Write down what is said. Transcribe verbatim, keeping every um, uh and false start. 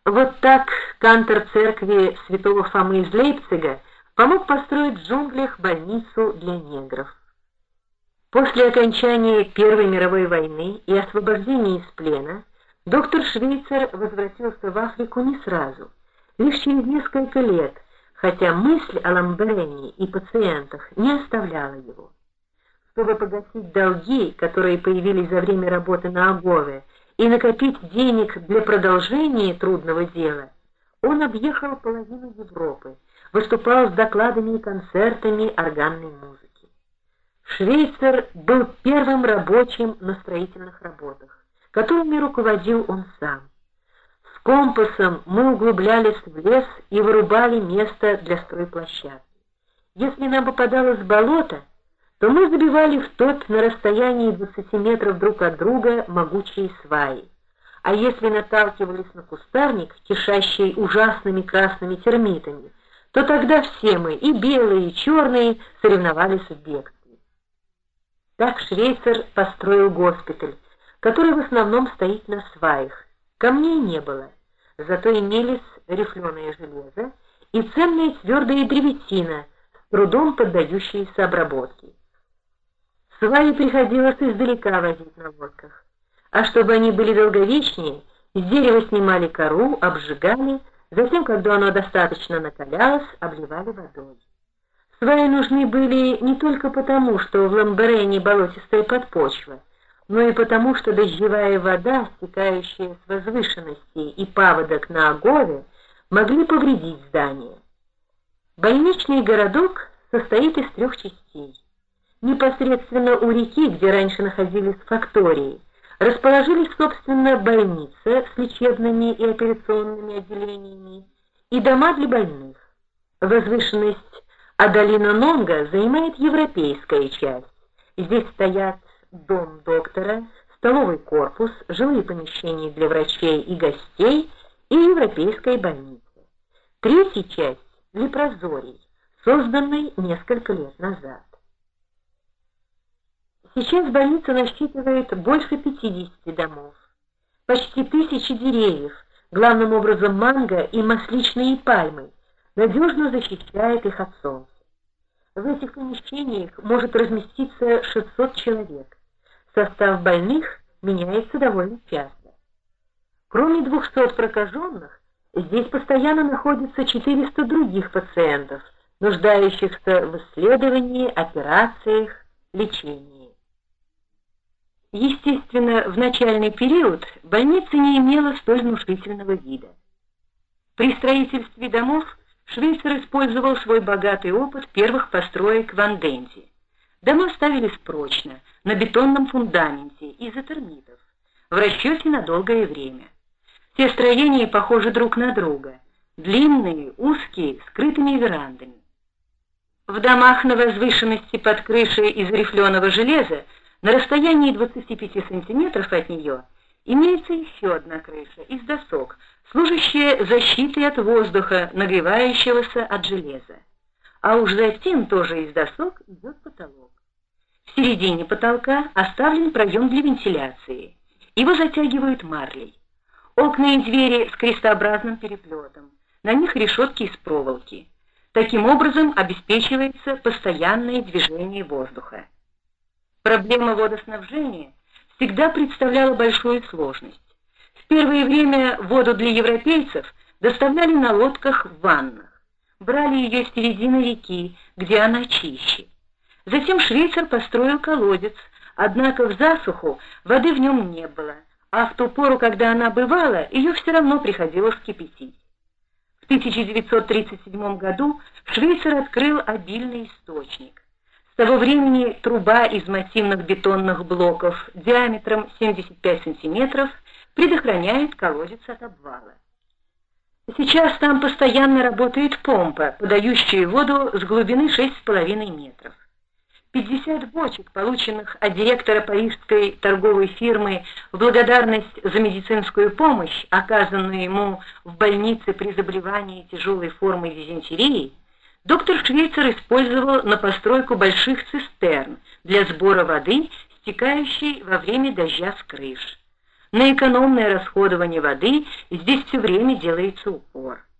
Вот так кантор церкви святого Фомы из Лейпцига помог построить в джунглях больницу для негров. После окончания Первой мировой войны и освобождения из плена доктор Швейцер возвратился в Африку не сразу, лишь через несколько лет, хотя мысль о Ламберене и пациентах не оставляла его. Чтобы погасить долги, которые появились за время работы на Агове, и накопить денег для продолжения трудного дела, он объехал половину Европы, выступал с докладами и концертами органной музыки. Швейцер был первым рабочим на строительных работах, которыми руководил он сам. С компасом мы углублялись в лес и вырубали место для стройплощадки. Если нам попадалось болото, то мы забивали в тот на расстоянии двадцати метров друг от друга могучие сваи. А если наталкивались на кустарник, кишащий ужасными красными термитами, то тогда все мы, и белые, и черные, соревновались в бегстве. Так Швейцер построил госпиталь, который в основном стоит на сваях. Камней не было, зато имелись рифленое железо и ценная твердая древесина, с трудом поддающиеся обработке. Сваи приходилось издалека возить на лодках, а чтобы они были долговечнее, с дерева снимали кору, обжигали, затем, когда оно достаточно накалялось, обливали водой. Сваи нужны были не только потому, что в Ламберене болотистая подпочва, но и потому, что дождевая вода, стекающая с возвышенностей, и паводок на Агове могли повредить здание. Больничный городок состоит из трех частей. Непосредственно у реки, где раньше находились фактории, расположились, собственно, больница с лечебными и операционными отделениями и дома для больных. Возвышенность а долина Нонго занимает европейская часть. Здесь стоят дом доктора, столовый корпус, жилые помещения для врачей и гостей и европейская больница. Третья часть – лепрозорий, созданный несколько лет назад. Сейчас больница насчитывает больше пятидесяти домов, почти тысячи деревьев, главным образом манго и масличные пальмы, надежно защищает их от солнца. В этих помещениях может разместиться шестьсот человек. Состав больных меняется довольно часто. Кроме двухсот прокаженных, здесь постоянно находится четыреста других пациентов, нуждающихся в исследовании, операциях, лечении. Естественно, в начальный период больница не имела столь внушительного вида. При строительстве домов Швейцер использовал свой богатый опыт первых построек в Андензе. Дома ставились прочно, на бетонном фундаменте, из-за термитов, в расчете на долгое время. Все строения похожи друг на друга, длинные, узкие, скрытыми верандами. В домах на возвышенности под крышей из рифленого железа, на расстоянии двадцати пяти сантиметров от нее, имеется еще одна крыша из досок, служащая защитой от воздуха, нагревающегося от железа. А уж затем тоже из досок идет потолок. В середине потолка оставлен проем для вентиляции. Его затягивают марлей. Окна и двери с крестообразным переплетом. На них решетки из проволоки. Таким образом обеспечивается постоянное движение воздуха. Проблема водоснабжения всегда представляла большую сложность. В первое время воду для европейцев доставляли на лодках в ваннах. Брали ее с середины реки, где она чище. Затем Швейцер построил колодец, однако в засуху воды в нем не было, а в ту пору, когда она бывала, ее все равно приходилось кипятить. В тысяча девятьсот тридцать седьмом году Швейцер открыл обильный источник. С того времени труба из массивных бетонных блоков диаметром семьдесят пять сантиметров предохраняет колодец от обвала. Сейчас там постоянно работает помпа, подающая воду с глубины шесть с половиной метров. пятьдесят бочек, полученных от директора парижской торговой фирмы в благодарность за медицинскую помощь, оказанную ему в больнице при заболевании тяжелой формой дизентерии, доктор Швейцер использовал на постройку больших цистерн для сбора воды, стекающей во время дождя с крыш. На экономное расходование воды здесь все время делается упор.